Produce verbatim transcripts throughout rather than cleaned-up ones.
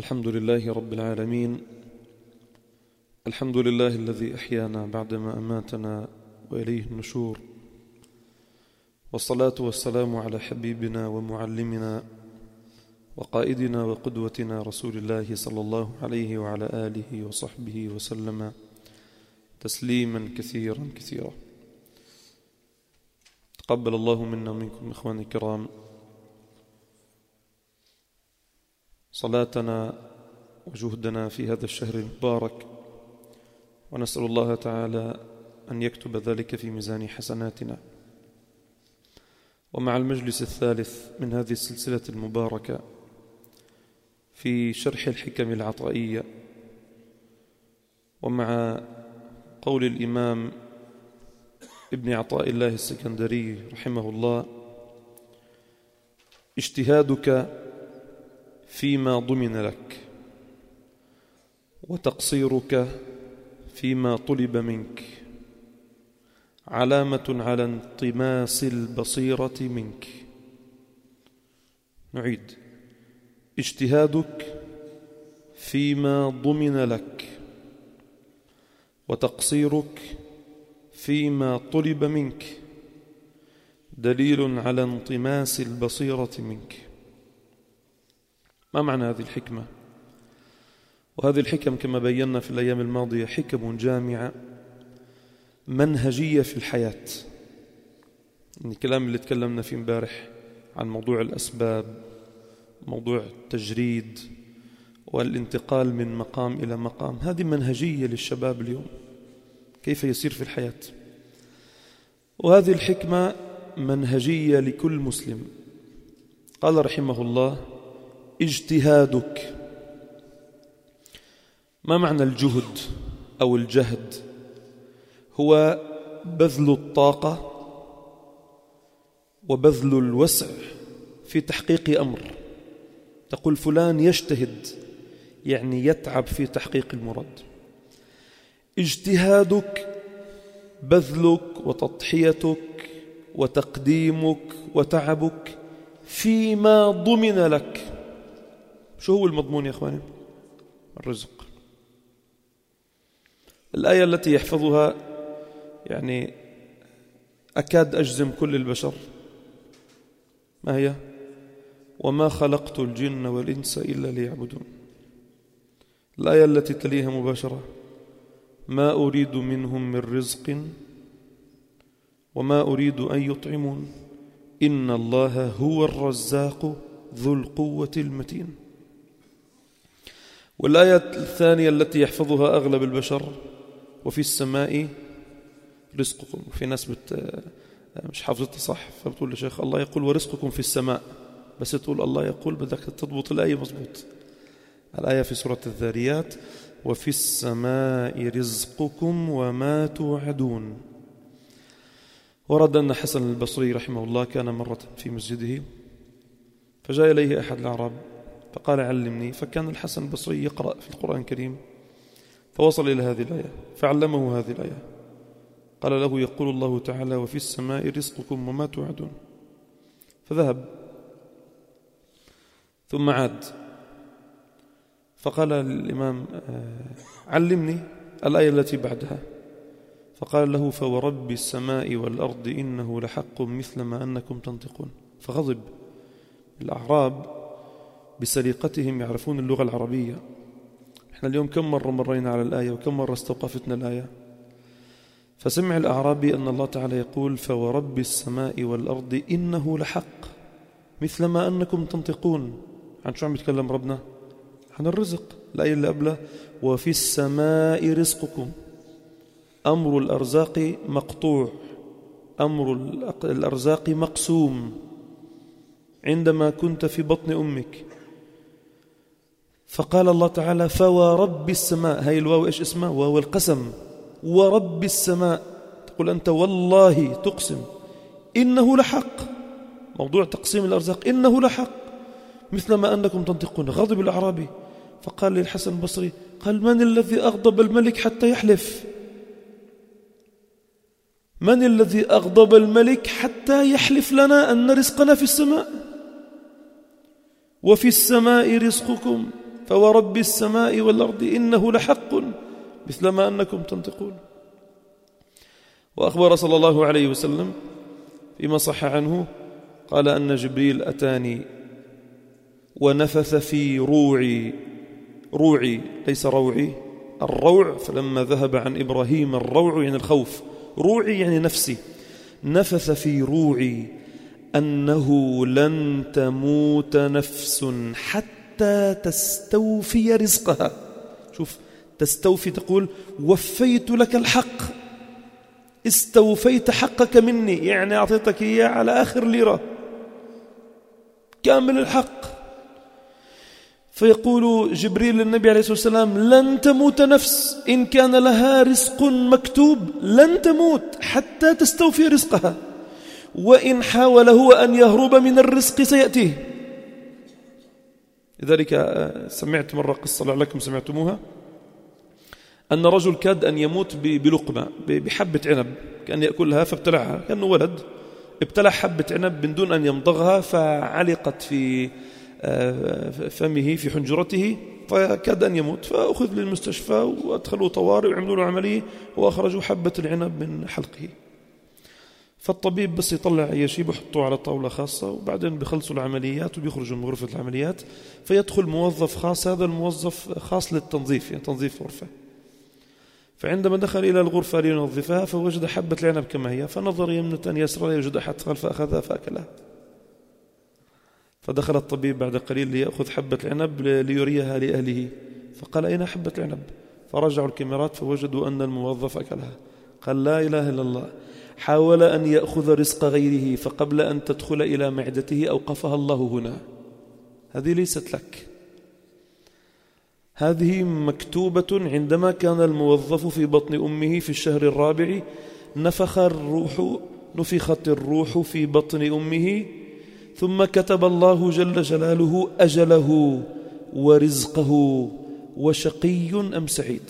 الحمد لله رب العالمين. الحمد لله الذي أحيانا بعدما أماتنا وإليه النشور، والصلاة والسلام على حبيبنا ومعلمنا وقائدنا وقدوتنا رسول الله صلى الله عليه وعلى آله وصحبه وسلم تسليما كثيرا كثيرا. تقبل الله منا ومنكم إخواني الكرام صلاتنا وجهدنا في هذا الشهر المبارك، ونسأل الله تعالى أن يكتب ذلك في ميزان حسناتنا. ومع المجلس الثالث من هذه السلسلة المباركة في شرح الحكم العطائية، ومع قول الإمام ابن عطاء الله السكندري رحمه الله: اجتهادك فيما ضمن لك، وتقصيرك فيما طلب منك، علامة على انطماس البصيرة منك. نعيد: اجتهادك فيما ضمن لك، وتقصيرك فيما طلب منك، دليل على انطماس البصيرة منك. ما معنى هذه الحكمة؟ وهذه الحكم كما بينا في الأيام الماضية حكم جامعة منهجية في الحياة. الكلام اللي تكلمنا فيه امبارح عن موضوع الأسباب، موضوع التجريد والانتقال من مقام إلى مقام، هذه منهجية للشباب اليوم كيف يسير في الحياة. وهذه الحكمة منهجية لكل مسلم. قال رحمه الله: اجتهادك. ما معنى الجهد أو الجهد؟ هو بذل الطاقة وبذل الوسع في تحقيق أمر. تقول فلان يجتهد، يعني يتعب في تحقيق المراد. اجتهادك بذلك وتضحيتك وتقديمك وتعبك فيما ضمن لك. شو هو المضمون يا أخواني؟ الرزق. الآية التي يحفظها يعني أكاد أجزم كل البشر، ما هي؟ وما خلقت الجن والإنس إلا ليعبدون. الآية التي تليها مباشرة: ما أريد منهم من رزق وما أريد أن يطعمون إن الله هو الرزاق ذو القوة المتين. والآية الثانية التي يحفظها أغلب البشر: وفي السماء رزقكم. وفي ناس بت... مش حافظتها صح، فبتقول لشيخ الله يقول ورزقكم في السماء، بس تقول الله يقول بدك تضبط الآية مضبوط. الآية في سورة الذاريات: وفي السماء رزقكم وما توعدون. ورد أن حسن البصري رحمه الله كان مرة في مسجده، فجاء إليه أحد الأعراب فقال: علمني. فكان الحسن البصري يقرأ في القرآن الكريم، فوصل إلى هذه الآية فعلمه هذه الآية. قال له: يقول الله تعالى: وفي السماء رزقكم وما توعدون. فذهب ثم عاد فقال للإمام: علمني الآية التي بعدها. فقال له: فورب السماء والأرض إنه لحق مثل ما أنكم تنطقون. فغضب. الأعراب بسليقتهم يعرفون اللغة العربية. احنا اليوم كم مرة مرينا على الآية وكم مرة استوقفتنا الآية. فسمع الأعرابي أن الله تعالى يقول: فورب السماء والأرض إنه لحق مثل ما أنكم تنطقون. عن شو عم يتكلم ربنا؟ عن الرزق. الآية اللي قبلها: وفي السماء رزقكم. أمر الأرزاق مقطوع، أمر الأرزاق مقسوم عندما كنت في بطن أمك. فقال الله تعالى: فورب السماء. هاي الواو إيش اسمها؟ واو القسم. ورب السماء، تقول أنت والله تقسم إنه لحق. موضوع تقسيم الأرزاق إنه لحق مثل ما أنكم تنطقون. غضب الأعرابي فقال للحسن البصري، قال: من الذي أغضب الملك حتى يحلف؟ من الذي أغضب الملك حتى يحلف لنا أن رزقنا في السماء؟ وفي السماء رزقكم فورب السماء والأرض إنه لحق مثل ما أنكم تنطقون. وأخبر صلى الله عليه وسلم فيما صح عنه قال أن جبريل أتاني ونفث في روعي، روعي ليس روعي، الروع، فلما ذهب عن إبراهيم الروع يعني الخوف، روعي يعني نفسي، نفث في روعي أنه لن تموت نفس حتى تستوفي رزقها. شوف، تستوفي تقول وفيت لك الحق، استوفيت حقك مني، يعني أعطيتك إياه على آخر ليرة كامل الحق. فيقول جبريل للنبي عليه الصلاة والسلام لن تموت نفس إن كان لها رزق مكتوب لن تموت حتى تستوفي رزقها، وإن حاول هو أن يهرب من الرزق سيأتيه. لذلك سمعت مرة قصة لعلكم سمعتموها، أن رجل كاد أن يموت بلقمة، بحبة عنب كان يأكلها فابتلعها، كأنه ولد ابتلع حبة عنب من دون أن يمضغها فعلقت في فمه في حنجرته فكاد أن يموت، فأخذ للمستشفى وأدخلوا طوارئ وعملوا له عملية وأخرجوا حبة العنب من حلقه. فالطبيب بس يطلع أي شيء بحطوه على طاولة خاصة، وبعدين بيخلصوا العمليات وبيخرجوا من غرفة العمليات، فيدخل موظف خاص، هذا الموظف خاص للتنظيف، يعني تنظيف غرفة. فعندما دخل إلى الغرفة لينظفها فوجد حبة العنب كما هي، فنظر يمنة يسرى لا يوجد أحد فأخذها فأكلها. فدخل الطبيب بعد قليل ليأخذ حبة العنب ليريها لأهله، فقال أين حبة العنب؟ فرجعوا الكاميرات فوجدوا أن الموظف أكلها. قال لا إله إلا الله، حاول أن يأخذ رزق غيره، فقبل أن تدخل إلى معدته أوقفها الله هنا. هذه ليست لك، هذه مكتوبة. عندما كان الموظف في بطن أمه في الشهر الرابع نفخ الروح نفخت الروح في بطن أمه، ثم كتب الله جل جلاله أجله ورزقه وشقي أم سعيد،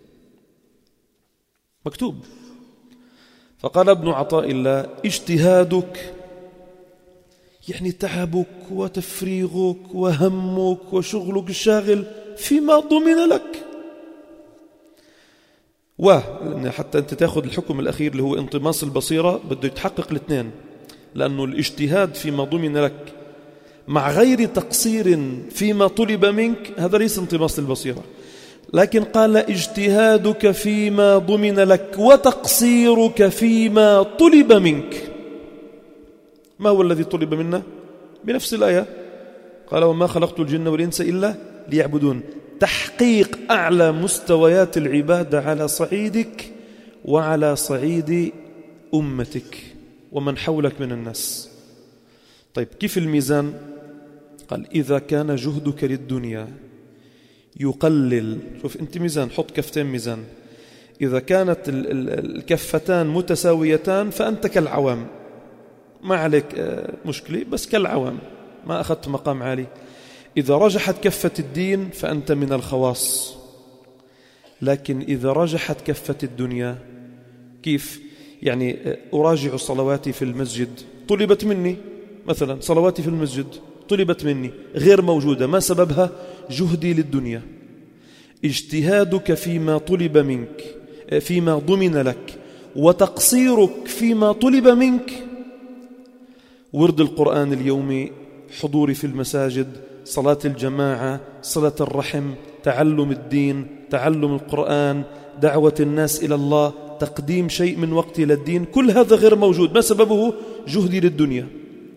مكتوب. فقال ابن عطاء الله اجتهادك يعني تعبك وتفريغك وهمك وشغلك الشاغل فيما ضمن لك، وحتى أنت تأخذ الحكم الأخير اللي هو انطماس البصيرة بده يتحقق الاثنين، لأنه الاجتهاد فيما ضمن لك مع غير تقصير فيما طلب منك هذا ليس انطماس البصيرة. لكن قال اجتهادك فيما ضمن لك وتقصيرك فيما طلب منك. ما هو الذي طلب منا؟ بنفس الآية قال وما خلقت الجن والإنس إلا ليعبدون، تحقيق أعلى مستويات العبادة على صعيدك وعلى صعيد أمتك ومن حولك من الناس. طيب كيف الميزان؟ قال إذا كان جهدك للدنيا يقلل، شوف أنت ميزان، حط كفتين ميزان، إذا كانت الكفتان متساويتان فأنت كالعوام، ما عليك مشكلة، بس كالعوام ما أخذت مقام عالي. إذا رجحت كفة الدين فأنت من الخواص. لكن إذا رجحت كفة الدنيا كيف؟ يعني أراجع صلواتي في المسجد طلبت مني، مثلا صلواتي في المسجد طلبت مني غير موجودة، ما سببها؟ جهدي للدنيا. اجتهادك فيما طلب منك فيما ضمن لك وتقصيرك فيما طلب منك، ورد القرآن اليومي، حضوري في المساجد، صلاة الجماعة، صلة الرحم، تعلم الدين، تعلم القرآن، دعوة الناس إلى الله، تقديم شيء من وقتي للدين، كل هذا غير موجود، ما سببه؟ جهدي للدنيا.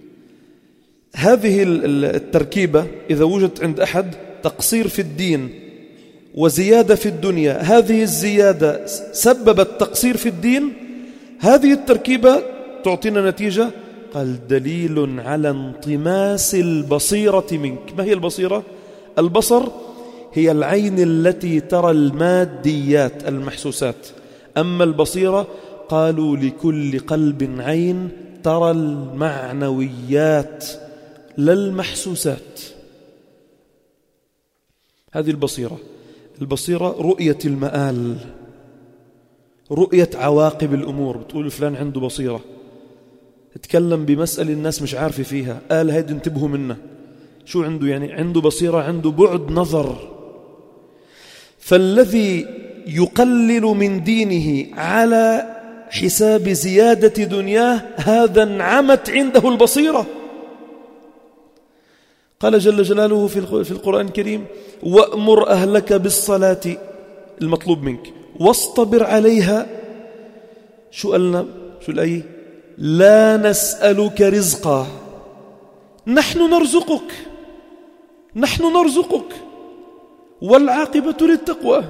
هذه التركيبة إذا وجدت عند أحد تقصير في الدين وزيادة في الدنيا، هذه الزيادة سببت تقصير في الدين، هذه التركيبة تعطينا نتيجة. قال دليل على انطماس البصيرة منك. ما هي البصيرة؟ البصر هي العين التي ترى الماديات المحسوسات، أما البصيرة قالوا لكل قلب عين ترى المعنويات لا المحسوسات. هذه البصيرة. البصيرة رؤية المآل، رؤية عواقب الأمور. بتقول فلان عنده بصيرة، تكلم بمسألة الناس مش عارفة فيها، قال هيد انتبهوا منه، شو عنده؟ يعني عنده بصيرة، عنده بعد نظر. فالذي يقلل من دينه على حساب زيادة دنياه هذا انعمت عنده البصيرة. قال جل جلاله في القرآن الكريم: وأمر أهلك بالصلاة، المطلوب منك، واصطبر عليها. شو قالنا؟ شو الآية؟ لا نسألك رزقا نحن نرزقك، نحن نرزقك والعاقبة للتقوى.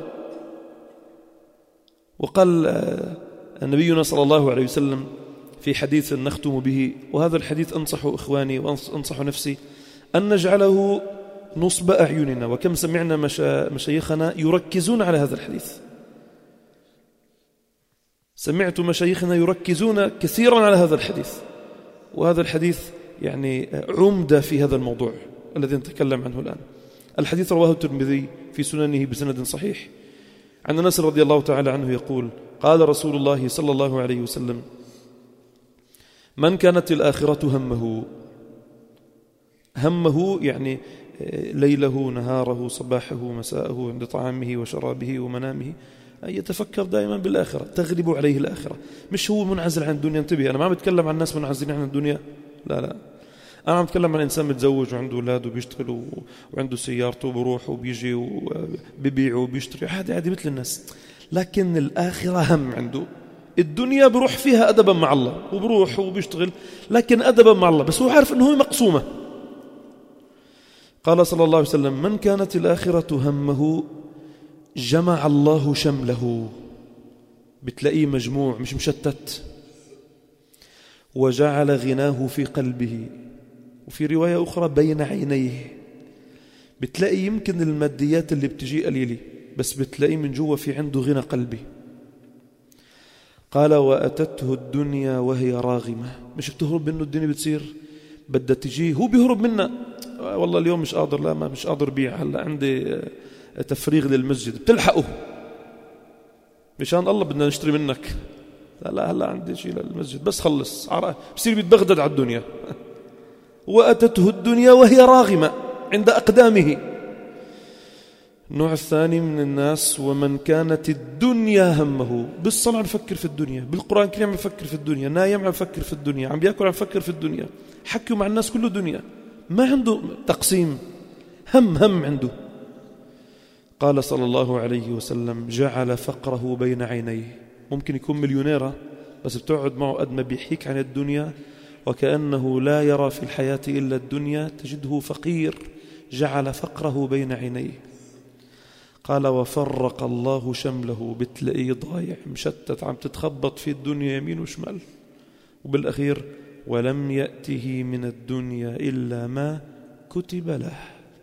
وقال نبينا صلى الله عليه وسلم في حديث نختم به، وهذا الحديث أنصح إخواني وأنصح نفسي أن نجعله نصب أعيننا، وكم سمعنا مشايخنا يركزون على هذا الحديث. سمعت مشايخنا يركزون كثيرا على هذا الحديث، وهذا الحديث يعني عمدة في هذا الموضوع الذي نتكلم عنه الآن. الحديث رواه الترمذي في سننه بسند صحيح عن أنس رضي الله تعالى عنه يقول: قال رسول الله صلى الله عليه وسلم: من كانت الآخرة همه، همه يعني ليله نهاره صباحه مساءه عند طعامه وشرابه ومنامه، أن يتفكر دائما بالآخرة، تغلب عليه الآخرة. مش هو منعزل عن الدنيا. انتبه، أنا ما عم بتكلم عن الناس منعزلين عن الدنيا، لا لا، أنا عم بتكلم عن إنسان متزوج وعنده أولاد وبيشتغل وعنده سيارته وبروح وبيجي وبيبيع وبيشتري، عادي عادي مثل الناس. لكن الآخرة هم عنده. الدنيا بروح فيها أدبا مع الله، وبروح وبيشتغل لكن أدبا مع الله، بس هو عارف أنه هي مقسومة. قال صلى الله عليه وسلم: من كانت الآخرة همه جمع الله شمله، بتلاقيه مجموع مش مشتت، وجعل غناه في قلبه. وفي رواية أخرى بين عينيه، بتلاقي يمكن الماديات اللي بتجي قليلة بس بتلاقيه من جوا في عنده غنى قلبي. قال: وأتته الدنيا وهي راغمة، مش بتهرب منه الدنيا، بتصير بدها تجي، هو بيهرب منها. والله اليوم مش قادر، لا ما مش قادر بيع، هلا عندي تفريغ للمسجد، بتلحقه مشان الله بدنا نشتري منك، لا لا هلا عندي شيء للمسجد بس خلص، بصير بيتبغدد على الدنيا. وأتته الدنيا وهي راغمة عند أقدامه. النوع الثاني من الناس: ومن كانت الدنيا همه، بالصلاة عم يفكر في الدنيا، بالقرآن الكريم عم يفكر في الدنيا، نايم عم يفكر في الدنيا، عم بيأكل عم يفكر في الدنيا، حكوا مع الناس كله دنيا، ما عنده تقسيم، هم هم عنده. قال صلى الله عليه وسلم: جعل فقره بين عينيه. ممكن يكون مليونيرة بس بتقعد معه قد ما بيحكيك عن الدنيا وكأنه لا يرى في الحياة إلا الدنيا، تجده فقير، جعل فقره بين عينيه. قال: وفرق الله شمله، بتلاقيه ضايع مشتت، عم تتخبط في الدنيا يمين وشمال. وبالأخير: ولم يأته من الدنيا إلا ما كتب له.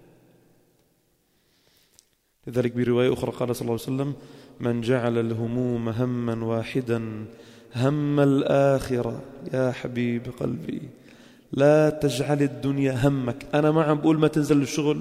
لذلك برواية أخرى قال صلى الله عليه وسلم: من جعل الهموم هما واحدا هم الآخرة. يا حبيب قلبي، لا تجعل الدنيا همك. أنا ما عم بقول ما تنزل الشغل،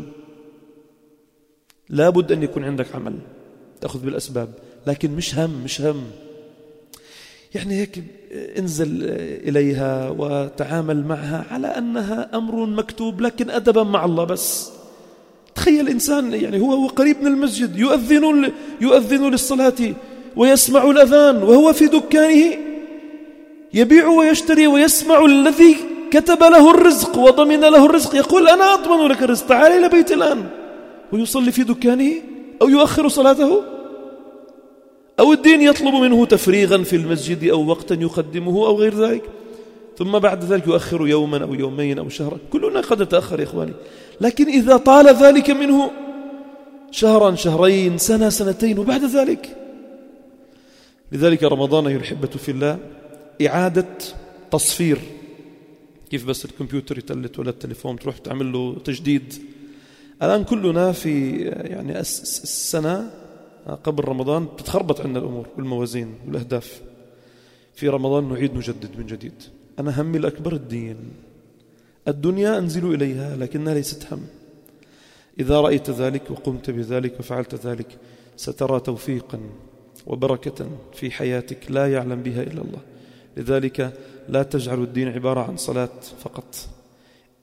لابد أن يكون عندك عمل تأخذ بالأسباب، لكن مش هم مش هم يعني هيك انزل إليها وتعامل معها على أنها أمر مكتوب، لكن أدبا مع الله. بس تخيل إنسان يعني هو هو قريب من المسجد، يؤذن يؤذن للصلاة ويسمع الأذان وهو في دكانه يبيع ويشتري ويسمع الذي كتب له الرزق وضمن له الرزق، يقول: أنا أضمن لك الرزق، تعال إلى بيت الآن. ويصلي في دكانه أو يؤخر صلاته، أو الدين يطلب منه تفريغا في المسجد أو وقتا يقدمه أو غير ذلك، ثم بعد ذلك يؤخر يوما أو يومين أو شهرا. كلنا قد نتأخر يا إخواني، لكن إذا طال ذلك منه شهرا شهرين سنة سنتين وبعد ذلك. لذلك رمضان أيها الأحبة في الله إعادة تصفير. كيف بس الكمبيوتر يتلت ولا التليفون تروح تعمل له تجديد. الآن كلنا في يعني السنة قبل رمضان تتخربط عندنا الأمور والموازين والأهداف. في رمضان نعيد نجدد من جديد. أنا همي الأكبر الدين، الدنيا أنزل إليها لكنها ليست هم. إذا رأيت ذلك وقمت بذلك وفعلت ذلك سترى توفيقا وبركة في حياتك لا يعلم بها إلا الله. لذلك لا تجعلوا الدين عبارة عن صلاة فقط،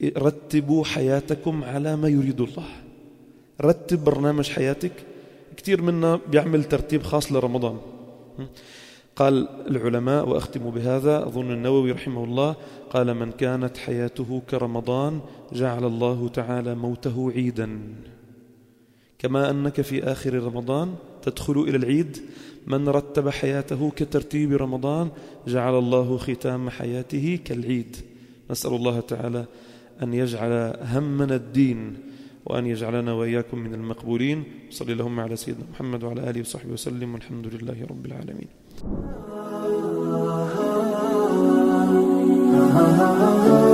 رتبوا حياتكم على ما يريد الله. رتب برنامج حياتك. كثير منا بيعمل ترتيب خاص لرمضان. قال العلماء، وأختم بهذا، أظن النووي رحمه الله قال: من كانت حياته كرمضان جعل الله تعالى موته عيدا، كما أنك في آخر رمضان تدخل إلى العيد. من رتب حياته كترتيب رمضان جعل الله ختام حياته كالعيد. نسأل الله تعالى أن يجعل همنا الدين، وأن يجعلنا وإياكم من المقبولين. صلى اللهم على سيدنا محمد وعلى آله وصحبه وسلم، والحمد لله رب العالمين.